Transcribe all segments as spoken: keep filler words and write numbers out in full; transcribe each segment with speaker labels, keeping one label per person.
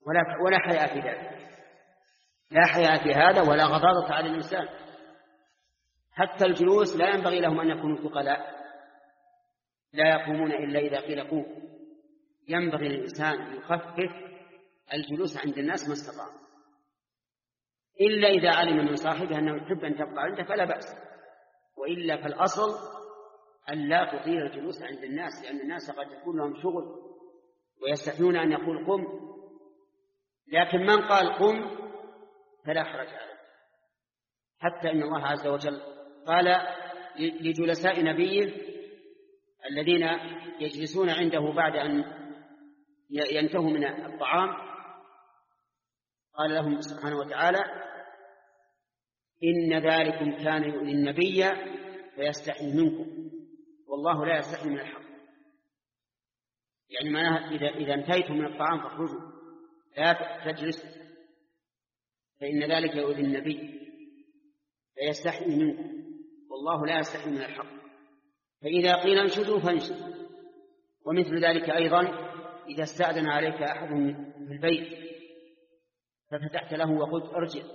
Speaker 1: ولا ولا حياء في ذلك، لا حياء في هذا ولا غضاضة على الإنسان. حتى الجلوس لا ينبغي لهم أن يكونوا ثقلاء، لا يقومون إلا إذا قيل قوم. ينبغي للإنسان يخفف الجلوس عند الناس ما استطاع، إلا إذا علم من صاحبه أنه يحب أن تبقى عنده فلا بأس، وإلا فالأصل أن لا تطيل الجلوس عند الناس، لأن الناس قد يكون لهم شغل ويستحيون أن يقول قم، لكن من قال قم فلا حرج عليه. حتى إن الله عز وجل قال لجلساء نبيه الذين يجلسون عنده بعد أن ينتهوا من الطعام، قال لهم سبحانه وتعالى إن ذلكم كان يؤذي النبي فيستحي منكم والله لا يستحي من الحق. يعني معناها إذا, إذا انتهيتم من الطعام فاخرجوا لا تجلسوا، فإن ذلك يؤذي النبي فيستحي منكم والله لا يستحي من الحق. فإذا قيل انشدوا فانشدوا. ومثل ذلك أيضا إذا استأذن عليك أحد في البيت ففتحت له وقلت ارجع،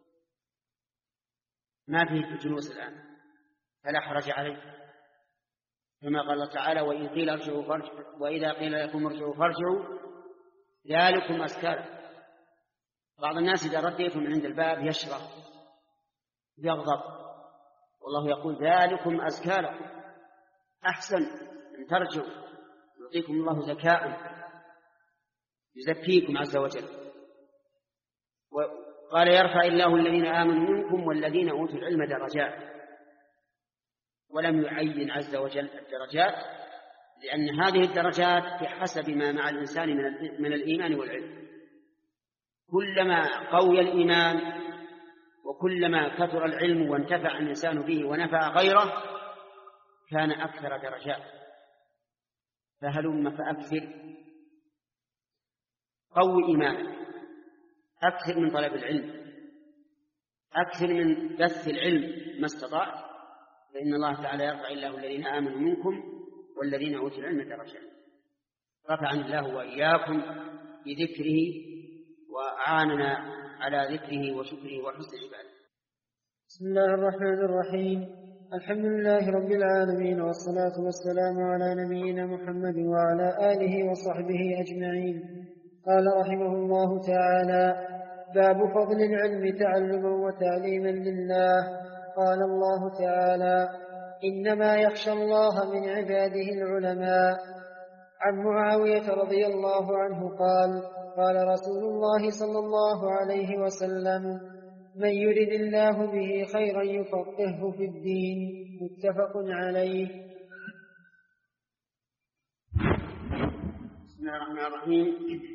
Speaker 1: ما فيه الجلوس الآن فلا حرج عليك، كما قال الله تعالى وإن قيل ارجعوا فارجعوا وإذا قيل لكم ارجعوا فارجعوا ذلكم أزكى لكم. بعض الناس إذا رديتم من عند الباب يشرح يغضب، والله يقول ذلكم أزكى لكم، أحسن أن ترجعوا يعطيكم الله زكاء يزكيكم عز وجل. وقال يرفع الله الذين آمنوا منكم والذين أوتوا العلم درجات، ولم يعين عز وجل الدرجات، لأن هذه الدرجات بحسب ما مع الإنسان من الإيمان والعلم. كلما قوي الإيمان وكلما كثر العلم وانتفع الإنسان به ونفع غيره كان أكثر درجات. فهلم فأكثر، قوي إيمانك، أكثر من طلب العلم، أكثر من بث العلم ما استطعت، فإن الله تعالى يرفع الله الذين آمنوا منكم والذين أوتوا العلم درجات. رفعني الله وإياكم بذكره وأعاننا على ذكره وشكره وحسن عباده.
Speaker 2: بسم الله الرحمن الرحيم. الحمد لله رب العالمين، والصلاة والسلام على نبينا محمد وعلى آله وصحبه أجمعين. قال رحمه الله تعالى: باب فضل العلم تعلما وتعليما لله. قال الله تعالى: إنما يخشى الله من عباده العلماء. عن معاوية رضي الله عنه قال: قال رسول الله صلى الله عليه وسلم: من يرد الله به خيرا يفقهه في الدين. متفق عليه.
Speaker 1: بسم الله الرحمن الرحيم.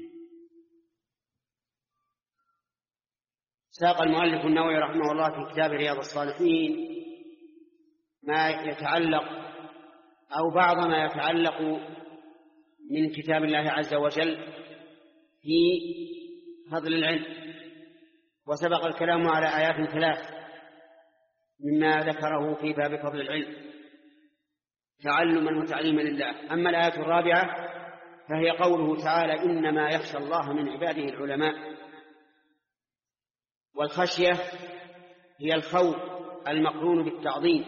Speaker 1: ساق المؤلف النووي رحمه الله في كتاب رياض الصالحين ما يتعلق أو بعض ما يتعلق من كتاب الله عز وجل في فضل العلم، وسبق الكلام على آيات ثلاث مما ذكره في باب فضل العلم تعلما وتعليما لله. أما الآية الرابعة فهي قوله تعالى: إنما يخشى الله من عباده العلماء. والخشية هي الخوف المقرون بالتعظيم،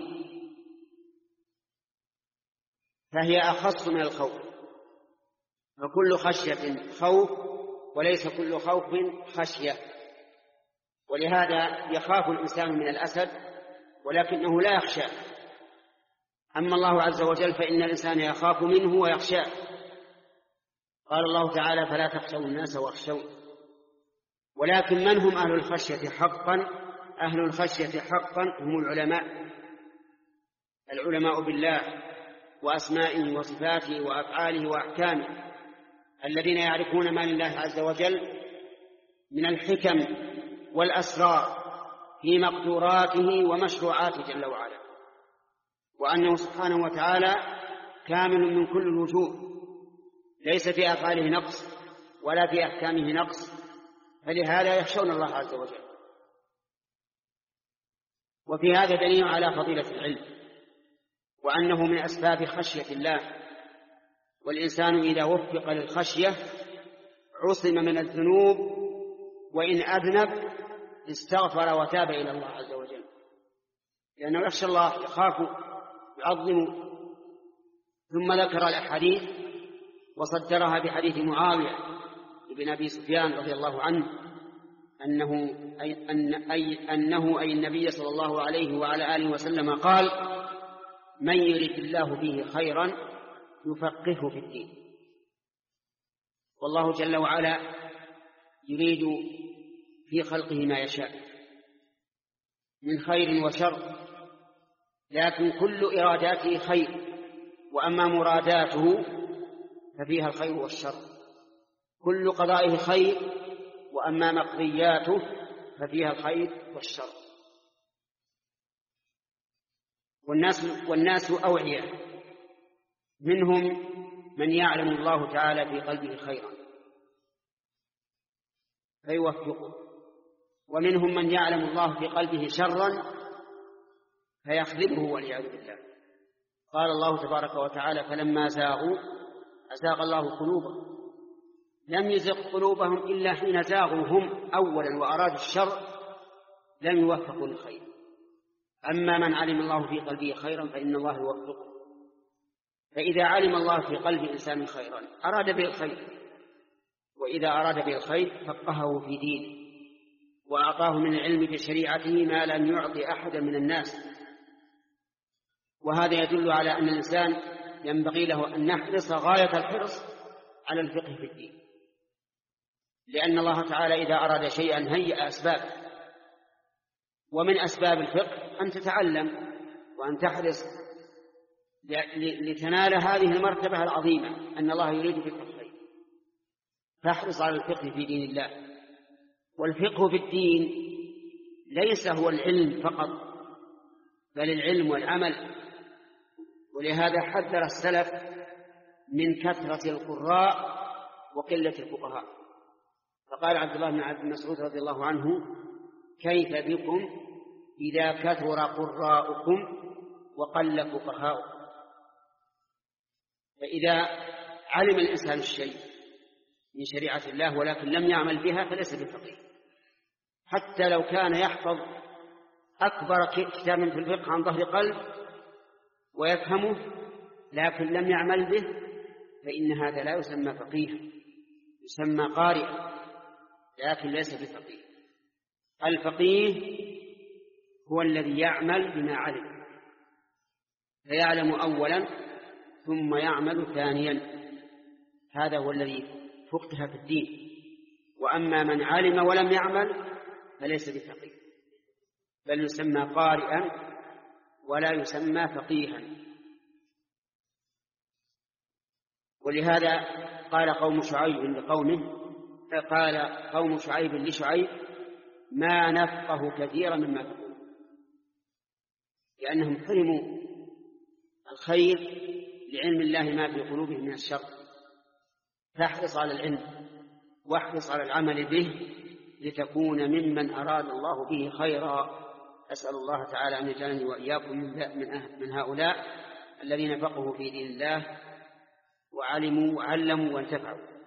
Speaker 1: فهي أخص من الخوف، فكل خشية خوف وليس كل خوف خشية. ولهذا يخاف الإنسان من الأسد ولكنه لا يخشى. أما الله عز وجل فإن الإنسان يخاف منه ويخشاه. قال الله تعالى: فلا تخشوا الناس واخشوا. ولكن من هم أهل الخشية حقا؟ أهل الخشية حقا هم العلماء، العلماء بالله وأسمائه وصفاته وأفعاله وأحكامه، الذين يعرفون ما لله عز وجل من الحكم والأسرار في مقدوراته ومشروعاته جل وعلا، وأنه سبحانه وتعالى كامل من كل الوجوه، ليس في أفعاله نقص ولا في أحكامه نقص، فلهذا يخشون الله عز وجل. وفي هذا دليل على فضيلة العلم وأنه من أسباب خشية الله. والإنسان إذا وفق للخشية عصم من الذنوب، وإن أذنب استغفر وتاب إلى الله عز وجل، لأنه يخشى الله، يخاف، يعظم. ثم ذكر الأحاديث وصدرها بحديث معاوية بن أبي سفيان رضي الله عنه أنه أي, أن أي, أنه أي النبي صلى الله عليه وعلى آله وسلم قال: من يرد الله به خيرا يفقهه في الدين. والله جل وعلا يريد في خلقه ما يشاء من خير وشر، لكن كل إراداته خير، وأما مراداته ففيها الخير والشر. كل قضائه خير، وأما مقضياته ففيها الخير والشر. والناس, والناس أوعية، منهم من يعلم الله تعالى في قلبه خيرا فيوفقه، ومنهم من يعلم الله في قلبه شرا فيخذله والعياذ بالله. قال الله تبارك وتعالى: فلما زاغوا أزاغ الله قلوبهم. لم يزغ قلوبهم إلا حين زاغوا هم أولا وأرادوا الشر لم يوفقوا للخير. أما من علم الله في قلبه خيرا فإن الله يوفقه. فإذا علم الله في قلب إنسان خيرا أراد به الخير، وإذا أراد به الخير فقهه في دينه، وأعطاه من العلم بشريعته ما لم يعطي أحدا من الناس. وهذا يدل على أن الإنسان ينبغي له أن يحرص غاية الحرص على الفقه في الدين، لأن الله تعالى إذا أراد شيئا هيأ أسباب، ومن أسباب الفقه أن تتعلم وأن تحرص لتنال هذه المرتبة العظيمة أن الله يريد بك الخير. فاحرص على الفقه في دين الله. والفقه في الدين ليس هو العلم فقط، بل العلم والعمل. ولهذا حذر السلف من كثرة القراء وقلة الفقهاء. فقال عبد الله بن عبد مسعود رضي الله عنه: كيف بكم إذا كثر قراءكم وقل فقهاؤكم؟ فإذا علم الإنسان الشيء من شريعة الله ولكن لم يعمل بها فليس بفقيه، حتى لو كان يحفظ أكبر كتاب في الفقه عن ظهر قلب ويفهمه لكن لم يعمل به، فإن هذا لا يسمى فقيها، يسمى قارئا لكن ليس بفقيه. الفقيه هو الذي يعمل بما علم، فيعلم أولا ثم يعمل ثانيا، هذا هو الذي فقه في الدين. وأما من علم ولم يعمل فليس بفقيه، بل يسمى قارئا ولا يسمى فقيها. ولهذا قال قوم شعيب لقومه قال قوم شعيب لشعيب: ما نفقه كثيرا مما تقول، لأنهم حرموا الخير لعلم الله ما في قلوبهم من الشر. فاحرص على العلم واحرص على العمل به لتكون ممن أراد الله به خيرا. أسأل الله تعالى أن يجعلني وإياكم من هؤلاء الذين فقهوا في دين الله وعلموا وعلموا وانتفعوا.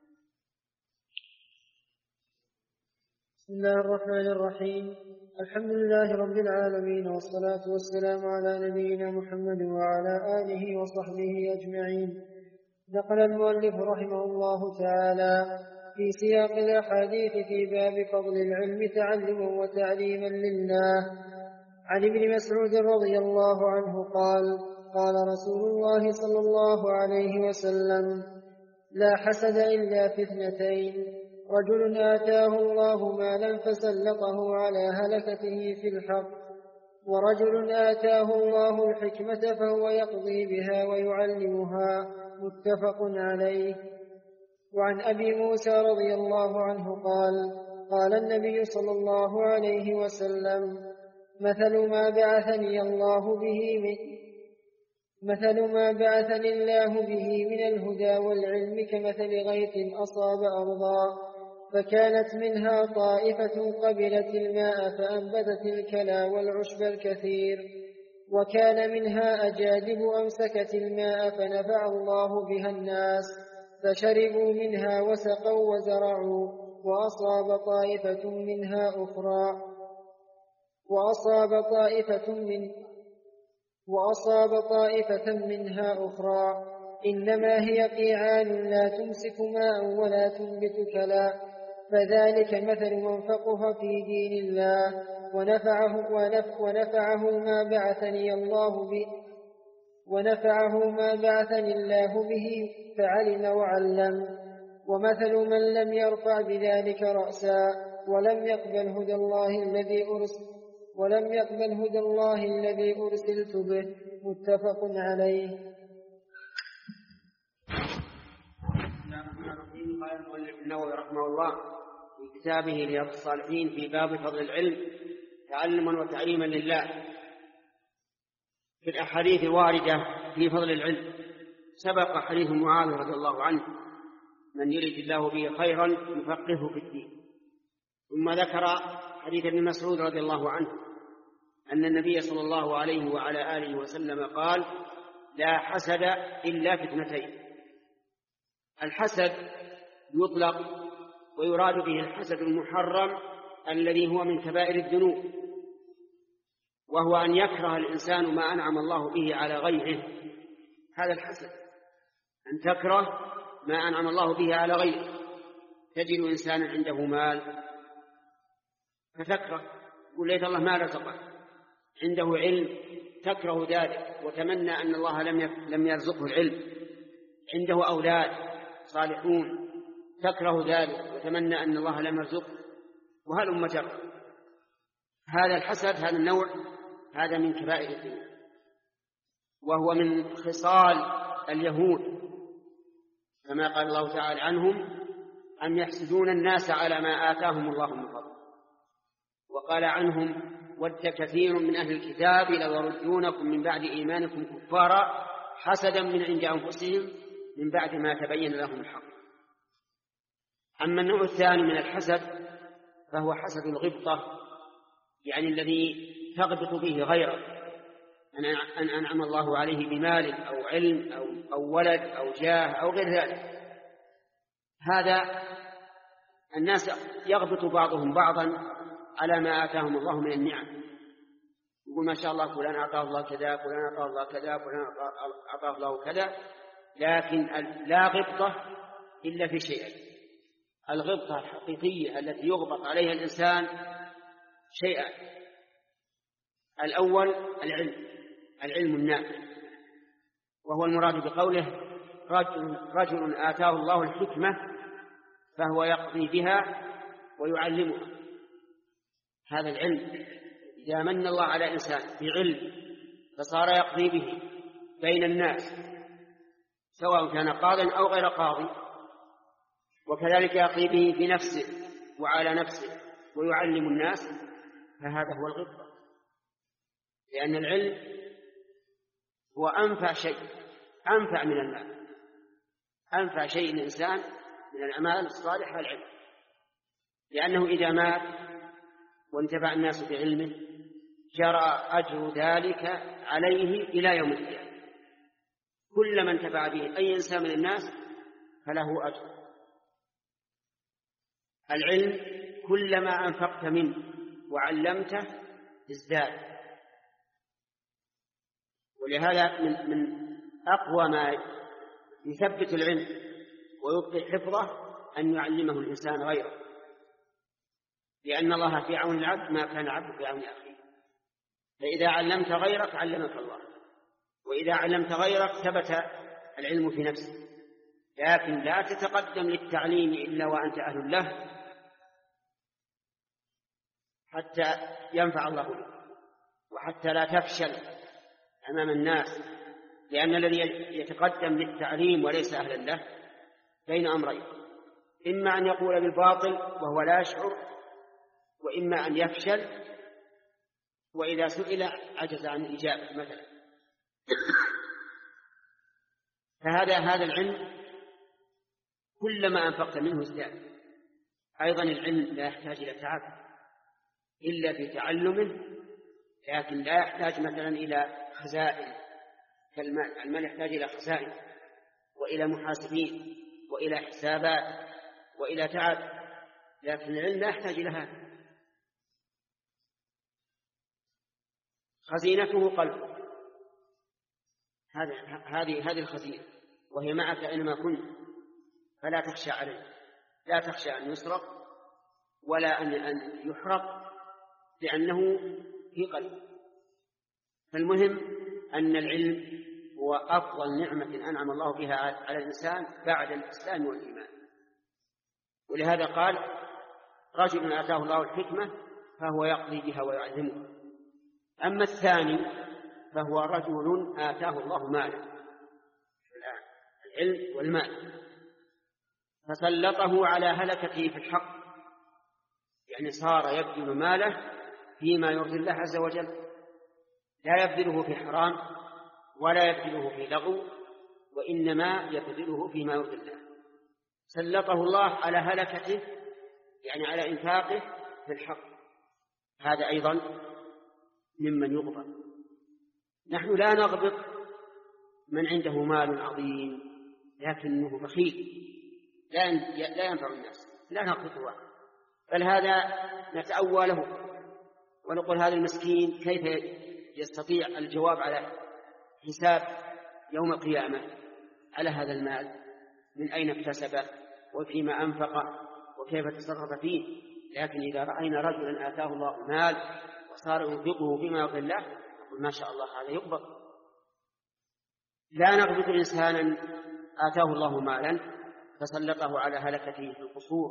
Speaker 2: بسم الله الرحمن الرحيم. الحمد لله رب العالمين، والصلاة والسلام على نبينا محمد وعلى آله وصحبه أجمعين. نقل المؤلف رحمه الله تعالى في سياق الأحاديث في باب فضل العلم تعلما وتعليما لله عن ابن مسعود رضي الله عنه قال: قال رسول الله صلى الله عليه وسلم: لا حسد إلا في اثنتين: رجل آتاه الله مالا فسلطه على هلكته في الحق، ورجل آتاه الله الحكمة فهو يقضي بها ويعلمها. متفق عليه. وعن أبي موسى رضي الله عنه قال: قال النبي صلى الله عليه وسلم: مثل ما بعثني الله به من مثل ما بعثني الله به من الهدى والعلم كمثل غيث أصاب أرضا فكانت منها طائفة قبلت الماء فأنبتت الكلى والعشب الكثير، وكان منها أجادب أمسكت الماء فنفع الله بها الناس فشربوا منها وسقوا وزرعوا، وأصاب طائفة منها أخرى وأصاب طائفة من وأصاب طائفة منها أخرى إنما هي قيعان لا تمسك ماء ولا تنبت كلا. فذلك مثل من فقه في دين الله ونفعه, ونف ونفعه ما بعثني الله به ونفعه ما بعثني الله به فعلم وعلم. ومثل من لم يرفع بذلك رأسا ولم يقبل هدى الله الذي أرسل ولم يقبل هدى الله الذي أرسلت به. متفق عليه.
Speaker 1: قال المؤلف النووي رحمه الله في كتابه رياض الصالحين في باب فضل العلم تعلما وتعليما لله في الأحاديث الواردة في فضل العلم. سبق حديث معاذ رضي الله عنه من يريد الله به خيرا يفقهه في الدين. ثم ذكر حديث ابن مسعود رضي الله عنه أن النبي صلى الله عليه وعلى آله وسلم قال: لا حسد إلا في اثنتين. الحسد يطلق ويراد به الحسد المحرم الذي هو من كبائر الذنوب، وهو أن يكره الإنسان ما أنعم الله به على غيره. هذا الحسد، أن تكره ما أنعم الله به على غيره. تجد إنسانا عنده مال فتكره، قل ليت الله ما رزقه. عنده علم تكره ذلك وتمنى أن الله لم يرزقه العلم. عنده أولاد صالحون تكره ذلك وتمنى أن الله لم يرزقه، وهلم جرا. هذا الحسد، هذا النوع، هذا من كبائر الذنوب، وهو من خصال اليهود كما قال الله تعالى عنهم: أم يحسدون الناس على ما آتاهم الله من فضله. وقال عنهم: ود كثير من أهل الكتاب لو يردونكم من بعد إيمانكم كفارا حسدا من عند أنفسهم من بعد ما تبين لهم الحق. أما النوع الثاني من الحسد فهو حسد الغبطة، يعني الذي تغبط به غيره، أن أنعم الله عليه بمال أو علم أو, أو ولد أو جاه أو غير ذلك. هذا الناس يغبط بعضهم بعضا على ما آتاهم الله من النعم، يقول ما شاء الله فلان أعطاه الله كذا، فلان أعطاه الله كذا، فلان أعطاه الله كذا، لكن لا غبطة إلا في شيئين: الغبطة الحقيقية التي يغبط عليها الإنسان شيئا. الأول العلم، العلم النافع، وهو المراد بقوله: رجل, رجل آتاه الله الحكمة فهو يقضي بها ويعلمها. هذا العلم إذا من الله على إنسان بعلم فصار يقضي به بين الناس سواء كان قاضٍ أو غير قاضٍ، وكذلك يقضي به في نفسه وعلى نفسه ويعلم الناس، فهذا هو الغبطة. لأن العلم هو أنفع شيء، أنفع من المال. أنفع شيء الإنسان من الأعمال الصالحة العلم، لأنه إذا مات وانتفع الناس بعلمه جرى أجر ذلك عليه إلى يوم القيامة. كل من انتفع به أي إنسان من الناس فله أجر. العلم كلما أنفقت منه وعلمته ازداد. ولهذا من, من أقوى ما يثبت العلم ويبقي حفظه أن يعلمه الإنسان غيره، لأن الله في عون العبد ما كان العبد في عون أخيه. فإذا علمت غيرك علمك الله، وإذا علمت غيرك ثبت العلم في نفسك. لكن لا تتقدم للتعليم إلا وأنت أهل له حتى ينفع الله بك، وحتى لا تفشل أمام الناس. لأن الذي يتقدم للتعليم وليس أهلا له بين أمرين: إما أن يقول بالباطل وهو لا يشعر، وإما أن يفشل وإذا سئل عجز عن الإجابة مثلا. فهذا هذا العلم كلما أنفقت منه ازداد. أيضا العلم لا يحتاج إلى تعب إلا في تعلمه، لكن لا يحتاج مثلا إلى خزائن كالمال. المال يحتاج إلى خزائن وإلى محاسبين وإلى حسابات وإلى تعب، لكن العلم لا يحتاج إلى هذا. خزينته قلبك، هذه هذه الخزينة، وهي معك أينما كنت، فلا تخشى عليه، لا تخشى أن يسرق ولا أن يحرق، لأنه في قلبك. فالمهم أن العلم هو أفضل نعمة أنعم الله بها على الإنسان بعد الإسلام والإيمان. ولهذا قال: رجل آتاه الله الحكمة فهو يقضي بها ويعلمها. أما الثاني فهو رجل آتاه الله مالا، العلم والمال، فسلطه على هلكته في الحق، يعني صار يبذل ماله فيما يرضي الله عز وجل، لا يبذله في حرام ولا يبذله في لغو، وإنما يبذله فيما يرضي الله. سلطه الله على هلكته، يعني على إنفاقه في الحق، هذا أيضا ممن يغبط. نحن لا نغبط من عنده مال عظيم لكنه بخيل لا ينفع الناس، لا نغبطه، بل هذا نتأوله ونقول هذا المسكين كيف يستطيع الجواب على حساب يوم القيامة على هذا المال، من أين اكتسبه وفيما أنفقه وكيف تصرف فيه. لكن إذا رأينا رجلا آتاه الله مال وصار ينفقه فيما يرضي الله نقول ما شاء الله هذا يقبض. لا نغبط إنسانا آتاه الله مالا فسلطه على هلكته في القصور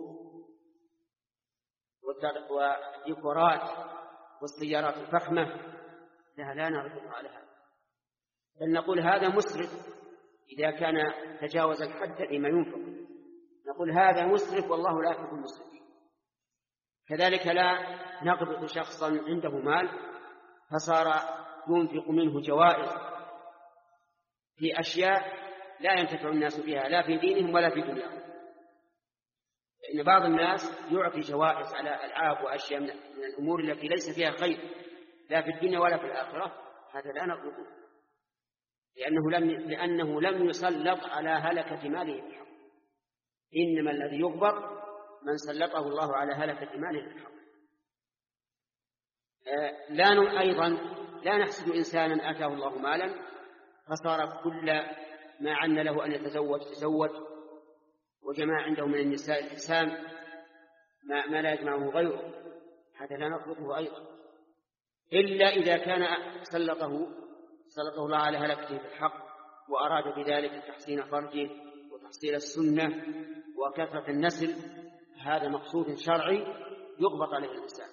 Speaker 1: والديكورات والسيارات الفخمة، لا لا نغبط على هذا، بل نقول هذا مسرف إذا كان تجاوز الحد فيما ينفق، نقول هذا مسرف والله لا يحب المسرفين. كذلك لا نغبط شخصا عنده مال فصار ينفق منه جوائز في أشياء لا ينتفع الناس بها لا في دينهم ولا في دنياهم. لأن بعض الناس يعطي جوائز على ألعاب وأشياء من الأمور التي ليس فيها خير لا في الدنيا ولا في الآخرة، هذا لا نغبطه، لأنه لم لأنه لم يسلط على هلكة ماله بالحق. إنما الذي يغبط من سلطه الله على هلكة ماله بالحق. آه لا أيضا لا نحسد إنسانا آتاه الله مالا فصار كل ما عن له أن يتزوج تزوج وجماع عنده من النساء الحسام ما, ما لا يجمعه غيره، هذا لا نطلقه أيضا، إلا إذا كان سلطه سلطه الله على هلكته في الحق وأراد بذلك تحسين فرجه وتحصيل السنة وكثرة النسل، هذا مقصود شرعي يغبط عليه الإنسان.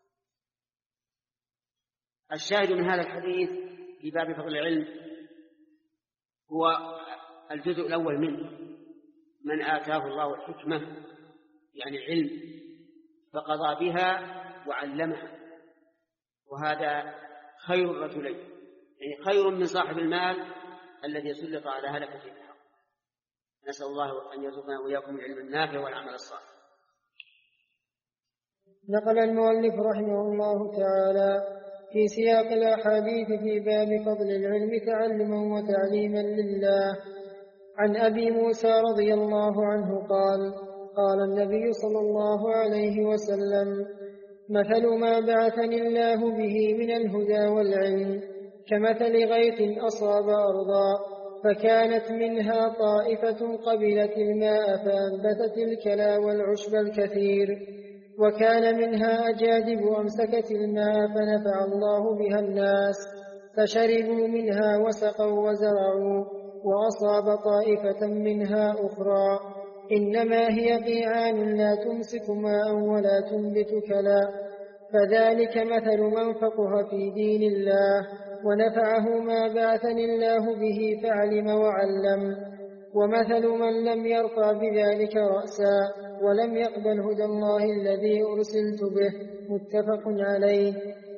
Speaker 1: الشاهد من هذا الحديث في باب فضل العلم هو الجزء الأول منه: من آتاه الله الحكمة يعني علم فقضى بها وعلمها، وهذا خير الرجلين، يعني خير من صاحب المال الذي سلط على هلكة الحق. نسأل الله أن يرزقنا وإياكم العلم النافع والعمل الصالح.
Speaker 2: نقل المؤلف رحمه الله تعالى في سياق الأحاديث في باب فضل العلم تعلما وتعليما لله عن أبي موسى رضي الله عنه قال: قال النبي صلى الله عليه وسلم: مثل ما بعثني الله به من الهدى والعلم كمثل غيث أصاب أرضا فكانت منها طائفة قبلت الماء فأنبتت الكلى والعشب الكثير، وكان منها أجادب أمسكت الماء فنفع الله بها الناس فشربوا منها وسقوا وزرعوا، وأصاب طائفة منها أخرى إنما هي قيعان لا تمسك ماء ولا تنبت كلا، فذلك مثل من فقه في دين الله ونفعه ما بعثني الله به فعلم وعلم، ومثل من لم يرفع بذلك رأسا ولم يقبل هدى الله الذي أرسلت به. متفق عليه.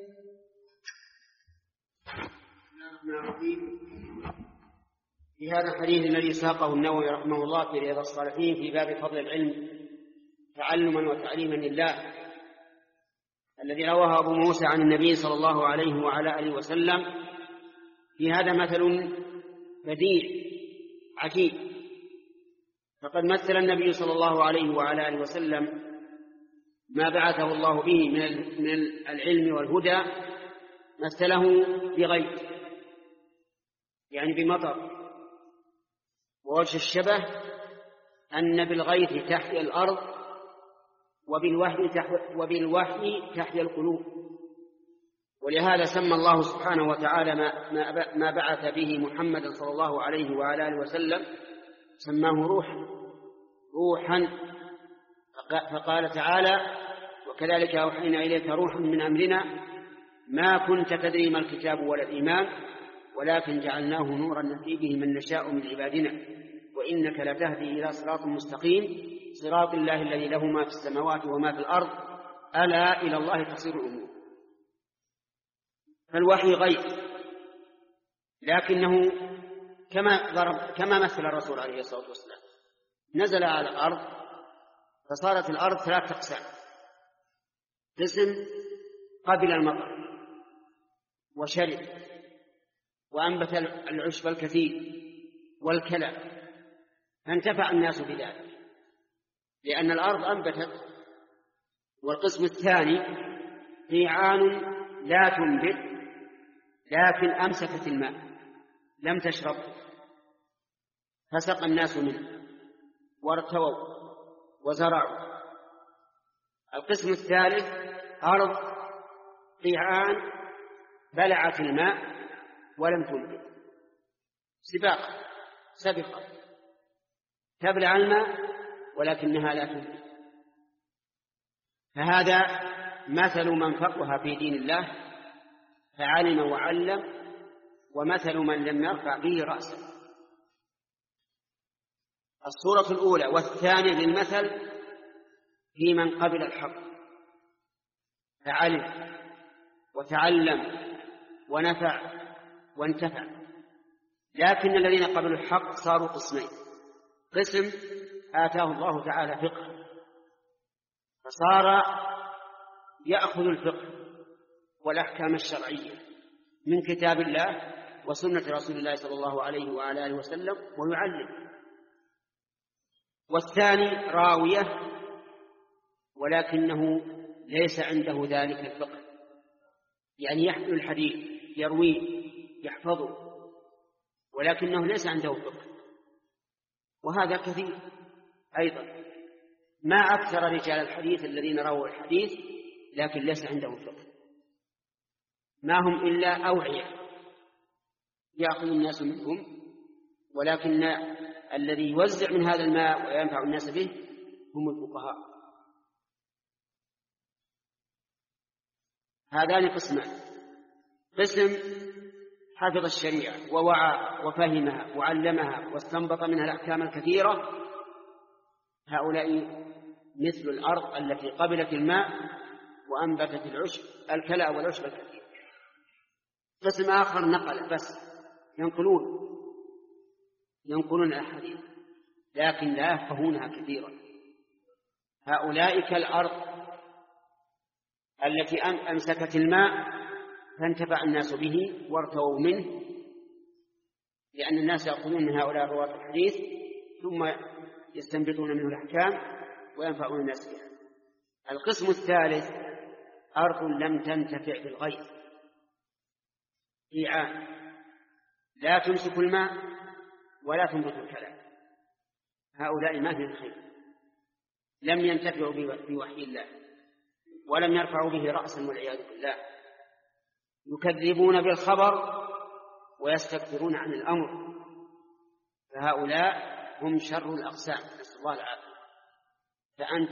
Speaker 1: في هذا الحديث الذي ساقه النووي رحمه الله في رياض الصالحين في باب فضل العلم تعلما وتعليما لله، الذي رواه أبو موسى عن النبي صلى الله عليه وعلى آله وسلم، في هذا مثل بديع عجيب فقد مثل النبي صلى الله عليه وعلى آله وسلم ما بعثه الله به من العلم والهدى، مثله بغيث يعني بمطر. ووجه الشبه أن بالغيث تحيا الأرض وبالوحي تحيا, وبالوحي تحيا القلوب. ولهذا سمى الله سبحانه وتعالى ما, ما بعث به محمد صلى الله عليه وعلى آله وسلم سماه روحا روحا فقال تعالى: وكذلك أوحينا إليك روحا من أمرنا ما كنت تدري ما الكتاب ولا الإيمان ولكن جعلناه نورا نهدي به من نشاء من عبادنا وإنك لتهدي إلى صراط مستقيم صراط الله الذي له ما في السماوات وما في الأرض ألا إلى الله تصير الأمور. فالوحي غيب، لكنه كما ضرب كما مثل الرسول عليه الصلاة والسلام، نزل على الأرض فصارت الأرض ثلاث أقسام: قسم قبل المطر وشرب وأنبت العشب الكثير والكلى، فانتفع الناس بذلك لأن الأرض أنبتت. والقسم الثاني قيعان لا تنبت لكن أمسكت الماء لم تشرب فسق الناس منه وارتووا وزرعوا. القسم الثالث أرض قيعان بلعت الماء ولم تنبت، سباق سبقة تبلع الماء ولكنها لا تنبت. فهذا مثل من فقه في دين الله فعلم وعلم، ومثل من لم يرفع به رأسا. الصورة الأولى والثانية للمثل في من قبل الحق فعلم وتعلم ونفع وانتفع. لكن الذين قبلوا الحق صاروا قسمين: قسم آتاه الله تعالى فقه فصار يأخذ الفقه والأحكام الشرعية من كتاب الله وسنة رسول الله صلى الله عليه وعلى آله وسلم ويعلم. والثاني راوية ولكنه ليس عنده ذلك الفقه، يعني يحمل الحديث يرويه يحفظه ولكنه ليس عنده فقه، وهذا كثير أيضا. ما أكثر رجال الحديث الذين رووا الحديث لكن ليس عندهم فقه، ما هم إلا أوعية يأخذ الناس منهم، ولكن الذي يوزع من هذا الماء وينفع الناس به هم الفقهاء. هذان قسمان: قسم حفظ الشريعة ووعى وفهمها وعلمها واستنبط منها الأحكام الكثيرة، هؤلاء مثل الأرض التي قبلت الماء وأنبتت العشب الكلى والعشب الكثير. قسم آخر نقل بس ينقلون ينقلون الأحاديث لكن لا يفقهونها كثيرا. هؤلاء كالأرض التي أمسكت الماء فانتفع الناس به وارتووا منه، لأن الناس يأخذون من هؤلاء رواة الحديث ثم يستنبطون منه الأحكام وينفعون الناس بها. القسم الثالث أرض لم تنتفع بالغيث قيعان لا تمسك الماء ولا تنبت الكلام، هؤلاء ما فيهم خير، لم ينتفعوا بوحي الله ولم يرفعوا به رأسا والعياذ بالله، يكذبون بالخبر ويستكبرون عن الأمر، فهؤلاء هم شر الأقسام، نسأل الله العافية. فأنت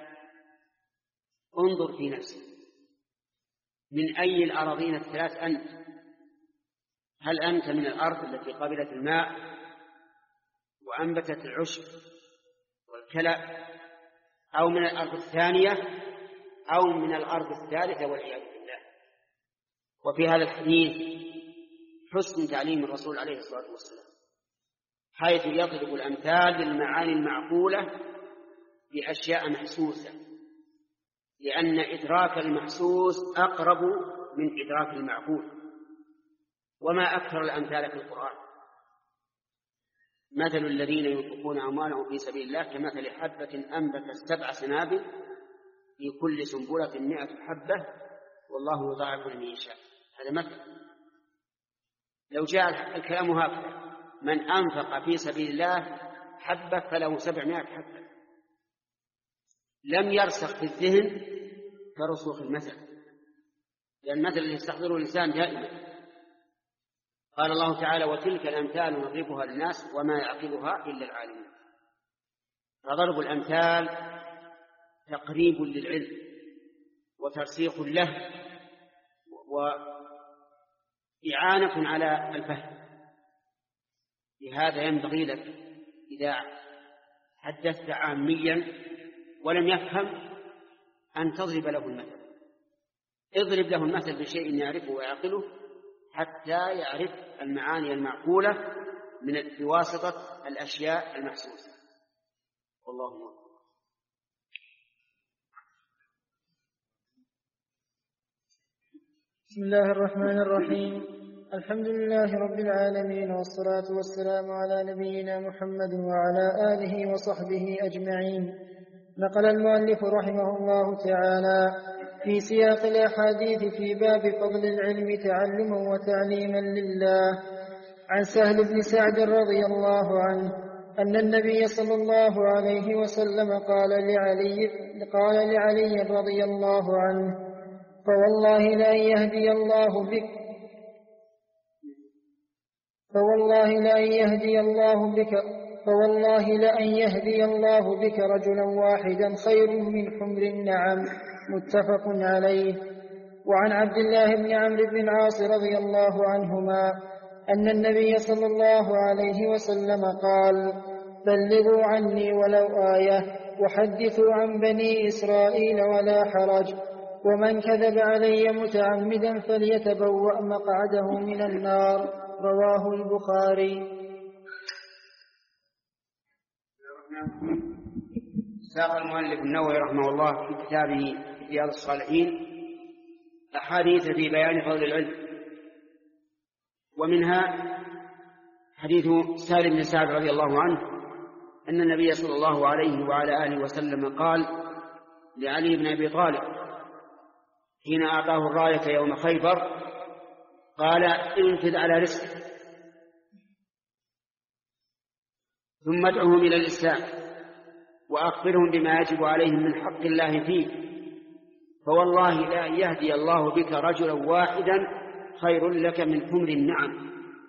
Speaker 1: انظر في نفسك من أي الأراضين الثلاث أنت؟ هل أنت من الأرض التي قبلت الماء وأنبتت العشب والكلى، أو من الأرض الثانية، أو من الأرض الثالثة والعياذ بالله؟ وفي هذا الحديث حسن تعليم الرسول عليه الصلاة والسلام، حيث يضرب الأمثال للمعاني المعقولة بأشياء محسوسة، لأن إدراك المحسوس أقرب من إدراك المعقول. وما أكثر الأمثال في القرآن، مثل الذين ينفقون أموالهم في سبيل الله كمثل حبة أنبتت سبع سنابل في كل سنبلة مئة حبة والله يضاعف لمن يشاء. هذا مثل. لو جاء الكلام هكذا من أنفق في سبيل الله حبة فله سبعمائة حبة، لم يرسخ في الذهن كرسوخ المثل، لأن المثل اللي يستحضره الإنسان دائما. قال الله تعالى وتلك الأمثال نضربها للناس وما يعقلها إلا العالمون. فضرب الأمثال تقريب للعلم وترسيخ له وإعانة على الفهم. لهذا ينبغي لك إذا حدثت عاميا ولم يفهم أن تضرب له المثل. اضرب له المثل بشيء يعرفه ويعقله حتى يعرف المعاني المعقولة من بواسطة الأشياء المحسوسة. والله أكبر.
Speaker 2: بسم الله الرحمن الرحيم. الحمد لله رب العالمين والصلاة والسلام على نبينا محمد وعلى آله وصحبه أجمعين. نقل المؤلف رحمه الله تعالى في سياق الأحاديث في باب فضل العلم تعلما وتعليما لله عن سهل بن سعد رضي الله عنه أن النبي صلى الله عليه وسلم قال لعلي, قال لعلي رضي الله عنه فوالله لأن يهدي الله بك فوالله لأن يهدي الله بك فوالله لأن يهدي الله بك رجلا واحدا خير من حمر النعم. متفق عليه. وعن عبد الله بن عمرو بن العاص رضي الله عنهما أن النبي صلى الله عليه وسلم قال بلغوا عني ولو آية وحدثوا عن بني إسرائيل ولا حرج ومن كذب علي متعمدا فليتبوأ مقعده من النار. رواه البخاري.
Speaker 1: ساق المؤلف النووي رحمه الله في كتابه رياض الصالحين أحاديث في بيان فضل العلم، ومنها حديث سهل بن سعد رضي الله عنه أن النبي صلى الله عليه وعلى آله وسلم قال لعلي بن أبي طالب حين أعطاه الراية يوم خيبر قال انفذ على رزقك ثم ادعهم إلى الإسلام وأخبرهم بما يجب عليهم من حق الله فيه فوالله لا يهدي الله بك رجلا واحدا خير لك من حمر النعم.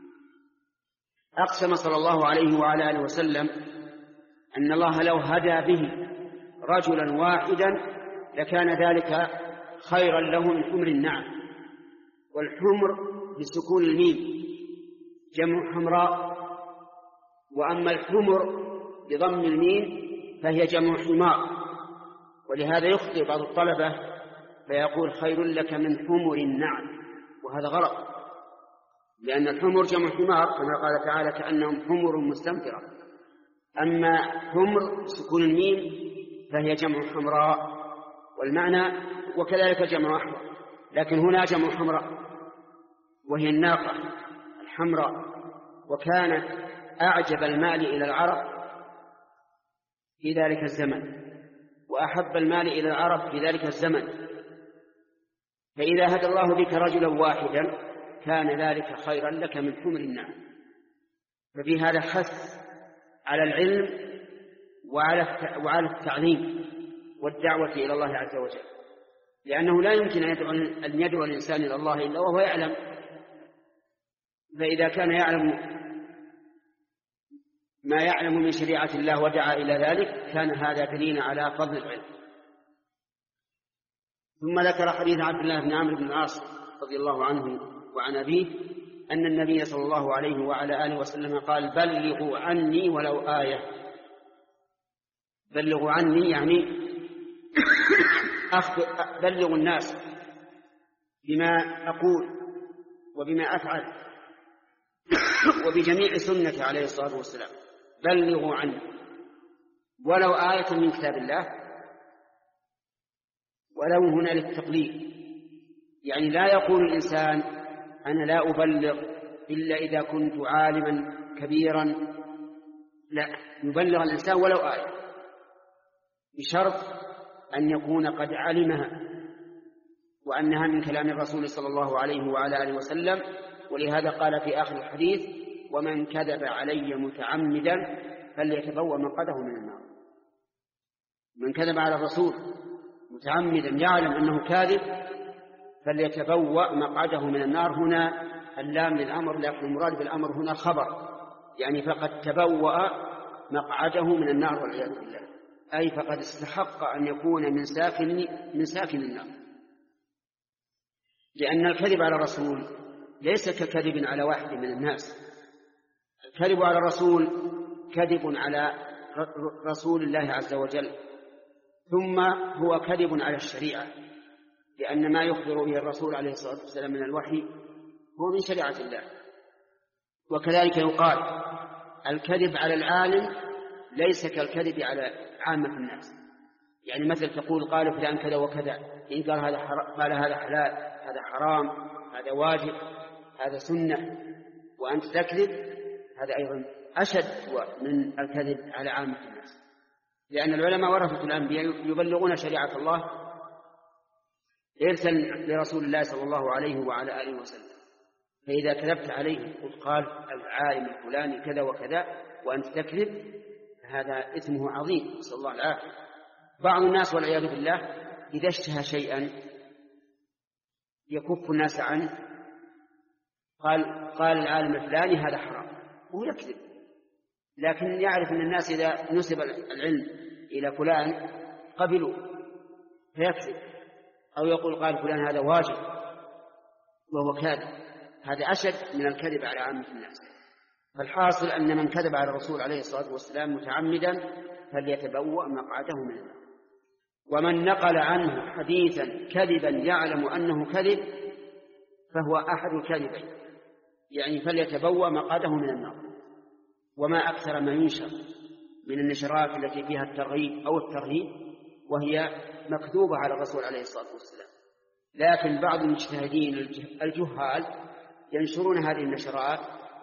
Speaker 1: أقسم صلى الله عليه وعلى آله وسلم أن الله لو هدى به رجلا واحدا لكان ذلك خيرا له من حمر النعم. والحمر بسكون الميم جمع حمراء، وأما الحمر بضم الميم فهي جمع حمار، ولهذا يخطئ بعض الطلبة فيقول خير لك من حمر النعم، وهذا غلط، لأن الحمر جمع حمار كما قال تعالى كأنهم حمر مستنفرة. أما حمر سكون الميم فهي جمع حمراء، والمعنى وكذلك جمع أحمر، لكن هنا جمع حمراء وهي الناقة الحمراء. وكانت أعجب المال إلى العرب في ذلك الزمن وأحب المال إلى العرب في ذلك الزمن، فإذا هدى الله بك رجلا واحدا كان ذلك خيرا لك من حمر النعم. ففي هذا حث على العلم وعلى التعليم والدعوة إلى الله عز وجل، لأنه لا يمكن أن يدعو الإنسان إلى الله إلا وهو يعلم، فإذا كان يعلم ما يعلم من شريعة الله ودعا إلى ذلك كان هذا دليلا على فضل العلم. ثم ذكر حديث عبد الله بن عمرو بن العاص رضي الله عنه وعن أبيه أن النبي صلى الله عليه وعلى آله وسلم قال بلغوا عني ولو آية. بلغوا عني يعني بلغوا الناس بما أقول وبما أفعل وبجميع سنة عليه الصلاة والسلام، بلغوا عني ولو آية من كتاب الله. ولو هنا للتقليد، يعني لا يقول الإنسان أنا لا أبلغ إلا إذا كنت عالما كبيرا لا، يبلغ الإنسان ولو آية، بشرط أن يكون قد علمها وأنها من كلام الرسول صلى الله عليه وعلى آله وسلم. ولهذا قال في آخر الحديث: ومن كذب علي متعمدا فليتبوأ مقعده من النار. من كذب على الرسول متعمدا يعلم أنه كاذب فليتبوأ مقعده من النار. هنا اللام للأمر، لكن المراد بالأمر هنا خبر، يعني فقد تبوأ مقعده من النار والعياذ بالله، أي فقد استحق أن يكون من ساكن من ساكن النار. لأن الكذب على الرسول ليس ككذب على واحد من الناس. الكذب على الرسول كذب على رسول الله عز وجل، ثم هو كذب على الشريعة، لأن ما يخبر به الرسول عليه الصلاة والسلام من الوحي هو من شريعة الله. وكذلك يقال الكذب على العالم ليس كالكذب على عامة الناس. يعني مثل تقول قال فلان كذا وكذا، إن قال هذا قال هذا حلال، هذا حرام، هذا واجب، هذا سنة، وأنت تكذب، هذا أيضا أشد من الكذب على عامة الناس. لأن العلماء ورثة الأنبياء يبلغون شريعة الله إرسا لرسول الله صلى الله عليه وعلى آله وسلم. فإذا كذبت عليه قلت قال العالم الفلاني كذا وكذا وأنت تكذب، هذا إثمه عظيم، نسأل الله العافية. بعض الناس والعياذ بالله إذا اشتهى شيئا يكف الناس عنه، قال قال العالم الفلاني هذا حرام، وهو يكذب، لكن يعرف أن الناس إذا نسب العلم إلى فلان قبلوا فيكذب، أو يقول قال فلان هذا واجب وهو كاذب. هذا أشد من الكذب على عامة الناس. فالحاصل أن من كذب على الرسول عليه الصلاة والسلام متعمدا فليتبوأ مقعده من النار. ومن نقل عنه حديثا كذبا يعلم أنه كذب فهو أحد الكاذبين، يعني فليتبوأ مقعده من النار. وما أكثر ما ينشر من النشرات التي فيها الترغيب أو الترهيب وهي مكذوبة على الرسول عليه الصلاة والسلام، لكن بعض المجتهدين الجهال ينشرون هذه النشرات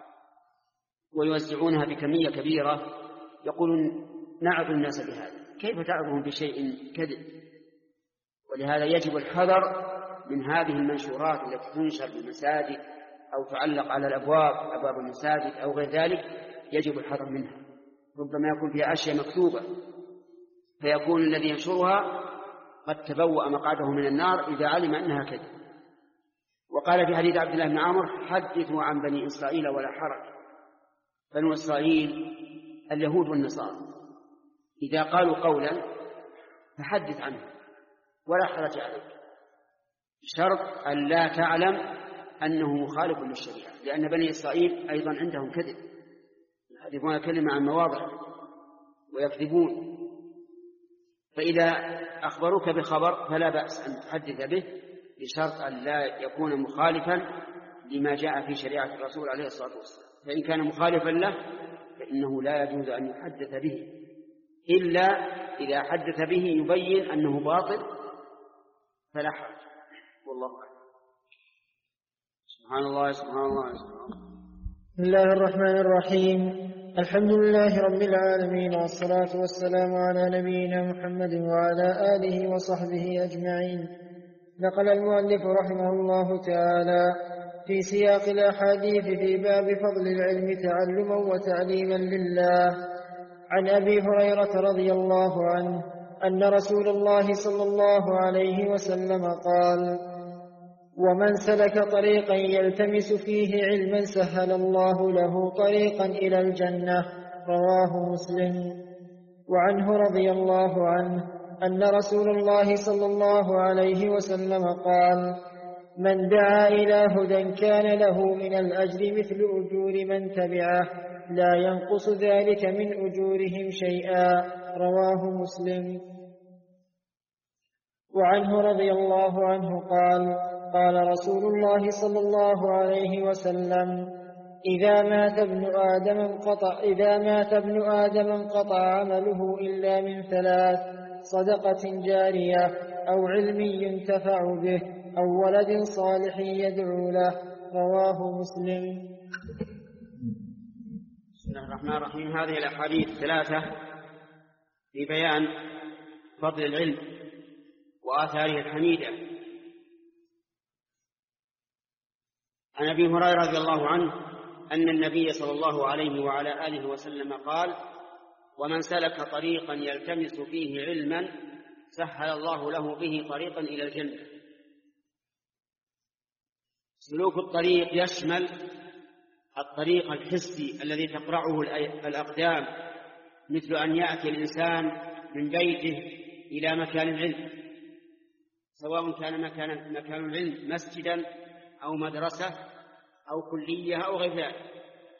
Speaker 1: ويوزعونها بكمية كبيرة، يقولون نعظ الناس بهذا. كيف تعظهم بشيء كذب؟ ولهذا يجب الحذر من هذه المنشورات التي تنشر بالمساجد أو تعلق على الأبواب أبواب المساجد أو غير ذلك، يجب الحذر منها. ربما يكون فيها أشياء مكتوبة فيكون الذي ينشرها قد تبوأ مقعده من النار إذا علم أنها كذب. وقال في حديث عبد الله بن عمرو: حدثوا عن بني إسرائيل ولا حرج. بنو إسرائيل اليهود والنصارى إذا قالوا قولا فحدث عنه ولا حرج عليك، بشرط أن لا تعلم أنه مخالف للشريعة، لأن بني إسرائيل أيضا عندهم كذب، يحدثون كلمة عن مواضع ويكذبون. فإذا أخبروك بخبر فلا بأس أن تحدث به، بشرط أن لا يكون مخالفا لما جاء في شريعة الرسول عليه الصلاة والسلام. فإن كان مخالفا له فإنه لا يجوز أن يحدث به، إلا إذا حدث به يبين أنه باطل فلا حرج، والله أعلم. سبحان الله سبحان الله سبحان الله.
Speaker 2: بسم الله الرحمن الرحيم. الحمد لله رب العالمين، والصلاة والسلام على نبينا محمد وعلى آله وصحبه أجمعين. نقل المؤلف رحمه الله تعالى في سياق الأحاديث في باب فضل العلم تعلما وتعليما لله عن أبي هريرة رضي الله عنه أن رسول الله صلى الله عليه وسلم قال: ومن سلك طريقا يلتمس فيه علما سهل الله له طريقا إلى الجنة. رواه مسلم. وعنه رضي الله عنه أن رسول الله صلى الله عليه وسلم قال: من دعا إلى هدى كان له من الأجر مثل أجور من تبعه لا ينقص ذلك من أجورهم شيئا. رواه مسلم. وعنه رضي الله عنه قال: قال رسول الله صلى الله عليه وسلم: إذا مات ابن آدم انقطع إذا مات ابن آدم انقطع عمله إلا من ثلاث: صدقة جارية، أو علم ينتفع به، أو ولد صالح يدعو له. رواه مسلم.
Speaker 1: بسم الله الرحمن الرحيم. هذه الأحاديث الثلاثة في بيان فضل العلم وآثاره الحميدة. عن أبي هريرة رضي الله عنه أن النبي صلى الله عليه وعلى آله وسلم قال: ومن سلك طريقا يلتمس فيه علما سهل الله له به طريقا إلى الجنة. سلوك الطريق يشمل الطريق الحسي الذي تقرعه الأقدام، مثل أن يأتي الإنسان من بيته إلى مكان العلم، سواء كان مكان, مكان العلم مسجدا أو مدرسة أو كلية أو غير ذلك.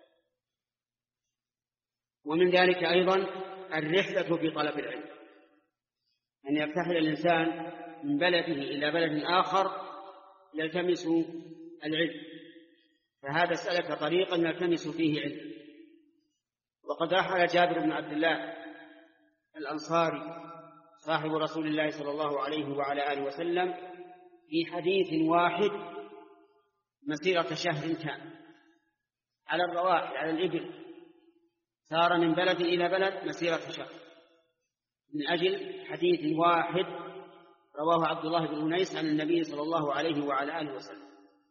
Speaker 1: ومن ذلك أيضا الرحلة في طلب العلم، أن يرتحل الإنسان من بلده إلى بلد آخر يلتمس العلم، فهذا سلك طريقا يلتمس فيه علم. وقد رحل جابر بن عبد الله الأنصاري صاحب رسول الله صلى الله عليه وعلى آله وسلم في حديث واحد مسيرة شهر كان على الرواحل على الإبل، سار من بلد إلى بلد مسيرة شهر من أجل حديث واحد رواه عبد الله بن أنيس عن النبي صلى الله عليه وعلى آله وسلم.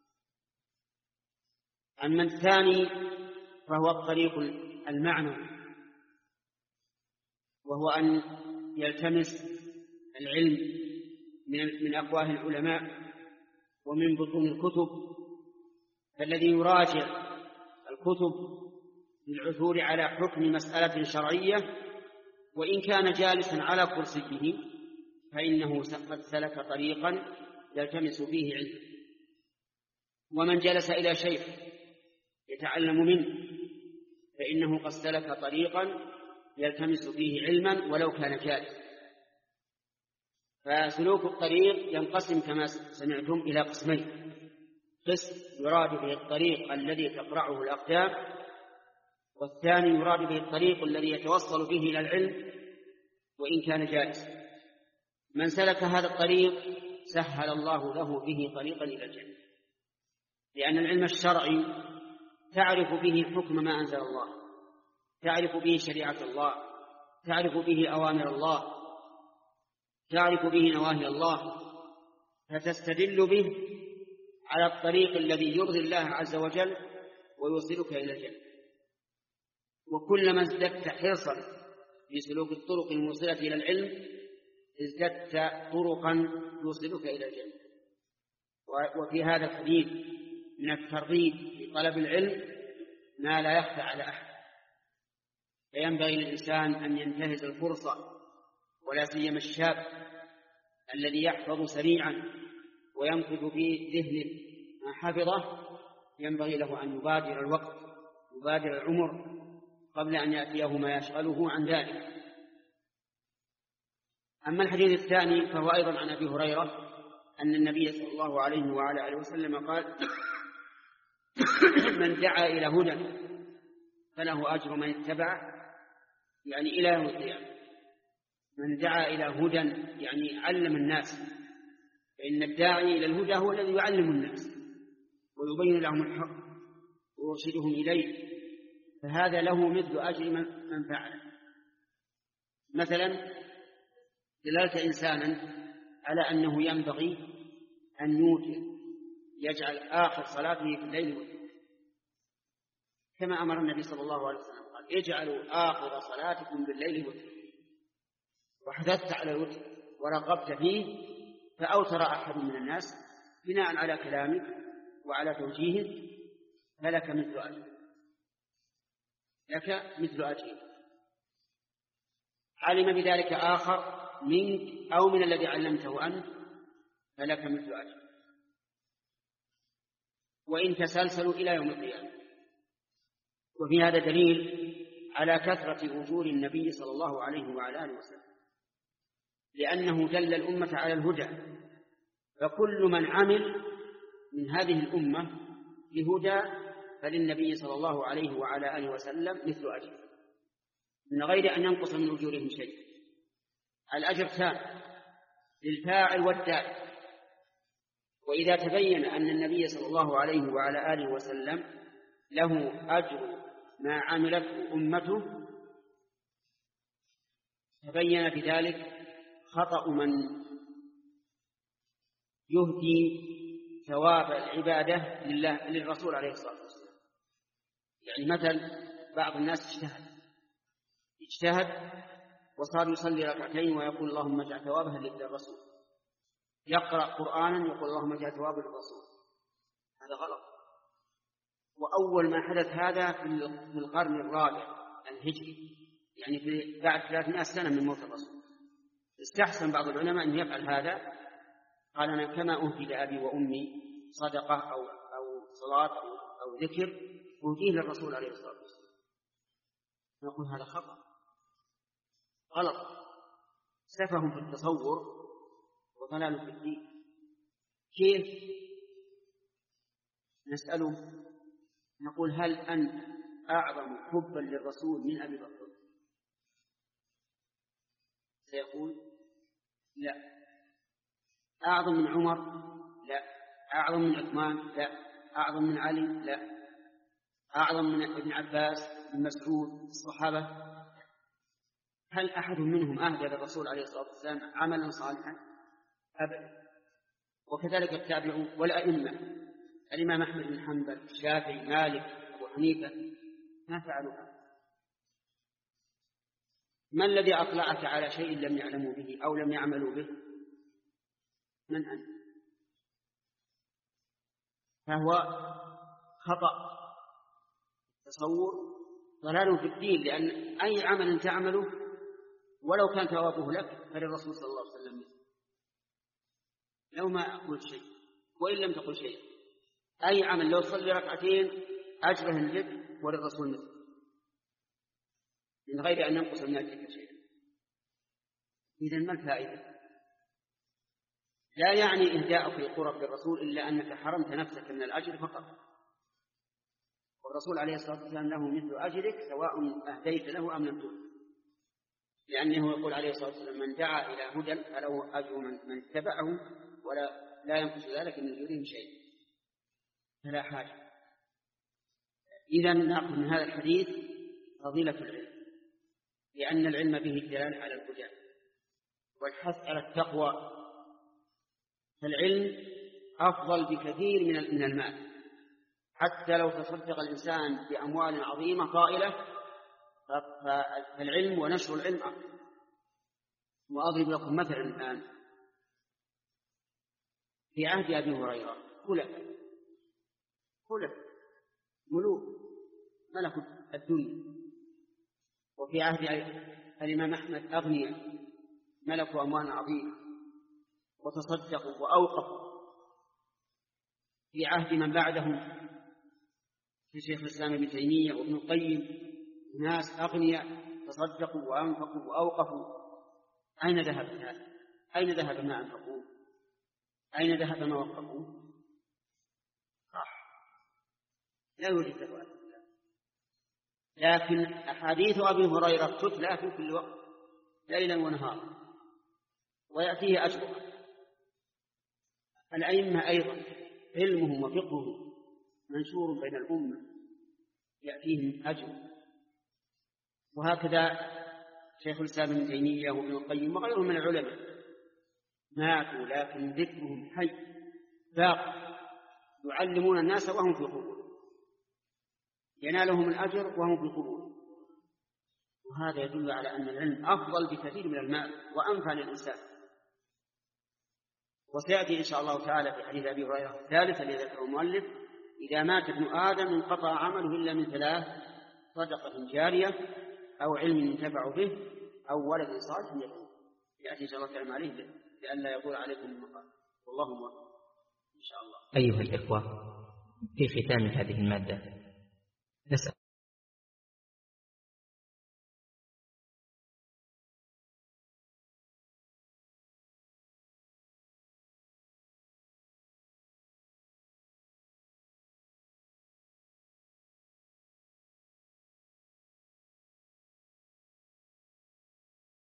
Speaker 1: أما الثاني فهو الطريق المعنوي، وهو أن يلتمس العلم من أفواه العلماء ومن بطون الكتب، فالذي يراجع الكتب للعثور على حكم مسألة شرعية وإن كان جالسا على كرسيه فإنه قد سلك طريقا يلتمس فيه علم. ومن جلس إلى شيخ يتعلم منه فإنه قد سلك طريقا يلتمس فيه علما ولو كان جالسا. فسلوك الطريق ينقسم كما سمعتم إلى قسمين: قسم يراد به الطريق الذي تقرعه الأقدام، والثاني يراد به الطريق الذي يتوصل به إلى العلم وإن كان جالسا. من سلك هذا الطريق سهل الله له به طريقا إلى الجنة، لأن العلم الشرعي تعرف به حكم ما أنزل الله، تعرف به شريعة الله، تعرف به أوامر الله، تعرف به نواهي الله، فتستدل به على الطريق الذي يرضي الله عز وجل ويوصلك إلى الجنة. وكلما ازددت حرصا في سلوك الطرق الموصلة إلى العلم ازددت طرقا توصلك إلى الجنة. وفي هذا الحديث من الترغيب في طلب العلم ما لا يخفى على أحد، فينبغي للإنسان أن ينتهز الفرصة، ولا سيما الشاب الذي يحفظ سريعا وينقذ في ذهنه ما حفظه، ينبغي له أن يبادر الوقت، يبادر العمر قبل أن يأتيه ما يشغله عن ذلك. أما الحديث الثاني فهو أيضا عن أبي هريرة أن النبي صلى الله عليه وعلى آله وسلم قال: من دعا إلى هدى فله أجر من اتبعه، يعني إلى يوم القيامة. من دعا إلى هدى يعني علم الناس، فإن الداعي إلى الهدى هو الذي يعلم الناس ويبين لهم الحق ويرشدهم إليه، فهذا له مثل أجر من فعله. مثلا دلالة إنسانا على أنه ينبغي أن يوتر، يجعل آخر صلاته في الليل والليل، كما أمر النبي صلى الله عليه وسلم قال: اجعلوا آخر صلاتكم بالليل والليل. وحثثت على الوتر ورغبت فيه، فأوتر أحد من الناس بناء على كلامك وعلى توجيهه، فلك مثل أجر، لك مثل أجر. علم بذلك آخر منك أو من الذي علمته أنت فلك مثل أجر، وإن تسلسلوا إلى يوم القيامة. وفي هذا دليل على كثرة أجور النبي صلى الله عليه وعلى آله وسلم، لأنه دل الأمة على الهدى، فكل من عمل من هذه الأمة بهدى فللنبي صلى الله عليه وعلى آله وسلم مثل أجر، من غير أن ينقص من أجورهم شيء. الأجر تام للفاعل والداعي. وإذا تبين أن النبي صلى الله عليه وعلى آله وسلم له أجر ما عملت أمته تبين بذلك خطأ من يهدي ثواب العبادة لله للرسول عليه الصلاة والسلام. يعني مثل بعض الناس اجتهد اجتهد وصار يصلي ركعتين ويقول اللهم اجعل ثوابها للرسول، يقرأ قرآنا يقول اللهم اجعل ثوابه للرسول. هذا غلط. وأول ما حدث هذا في القرن الرابع الهجري، يعني في بعد ثلاثمائة سنة من موت الرسول. استحسن بعض العلماء أن يفعل هذا، قال أنا كما أهدي لأبي وأمي صدقة أو أو صلاة أو, أو ذكر أهديه للرسول عليه الصلاة والسلام. نقول هذا خطأ غلط، سفه في التصور وضلال في الدين. كيف؟ نسأله نقول هل أنت أعظم حبا للرسول من أبي بكر؟ سيقول لا. أعظم من عمر؟ لا. أعظم من عثمان؟ لا. أعظم من علي؟ لا. أعظم من ابن عباس بن مسعود الصحابة؟ هل أحد منهم أهدى للرسول عليه الصلاة والسلام عملا صالحا؟ أبدا. وكذلك التابعون والأئمة، الإمام أحمد بن حنبل، الشافعي، مالك، أبو حنيفة، ما فعلوا هذا. ما الذي أطلعك على شيء لم يعلموا به أو لم يعملوا به؟ من أنت؟ فهو خطأ تصور، ضلال في الدين، لأن أي عمل تعمله ولو كان ثوابه لك فللرسول صلى الله عليه وسلم. لو ما أقول شيء وإن لم تقل شيء، أي عمل لو صلي ركعتين أجره لك وللرسول مثل، من غير أن ينقص من أجلك شيئا. إذن ما الفائدة؟ لا يعني إهداءك القرب للرسول إلا أنك حرمت نفسك من الأجر فقط، والرسول عليه الصلاة والسلام له مثل أجرك سواء أهديت له أم لم تهد، لأنه يقول عليه الصلاة والسلام من دعا إلى هدى فله أجر من اتبعه ولا لا ينقص ذلك من أجورهم شيء، فلا حاجة. إذن نأخذ من هذا الحديث فضيلة العلم، لأن العلم به الدلالة على الهدى والحث على التقوى. فالعلم أفضل بكثير من المال، حتى لو تصدق الإنسان بأموال عظيمة طائلة فالعلم ونشر العلم أفضل. وأضرب لكم مثلا الآن في عهد أبي هريرة خلفاء خلفاء ملوك ملكوا الدنيا، وفي عهد الإمام أحمد أغنياء ملكوا أموال عظيمة وتصدقوا وأوقفوا. في عهد من بعدهم في شيخ الإسلام ابن تيمية وابن القيم ناس أغنياء تصدقوا وأنفقوا وأوقفوا. أين ذهب هذا؟ أين ذهب ما أنفقوا؟ أين ذهب ما وقفوا؟ راح لا يوجد ذلك. لكن أحاديث أبي هريرة تتلى في كل وقت ليلا ونهارا ويأتيه أجرها. الأئمة أيضا علمهم وفقههم منشور بين الأمة يأتيهم أجر. وهكذا شيخ الإسلام ابن تيمية وابن القيم وغيرهم من العلماء ماتوا لكن ذكرهم حي باق، يعلمون الناس وهم في قبور، ينالهم الأجر وهم في قبور. وهذا يدل على أن العلم أفضل بكثير من المال وأنفع للإنسان. وسيأتي إن شاء الله تعالى في حديث أبي هريرة الثالث الذي ذكره المؤلف إذا مات ابن آدم انقطع عمله إلا من ثلاث: صدقة جارية أو علم ينتفع به أو ولد صالح يدعو. يأتي إن شاء الله تعالى عليه لئلا يطول عليكم المقام. والله موفق إن شاء الله.
Speaker 3: أيها الإخوة، في ختام هذه المادة نسأل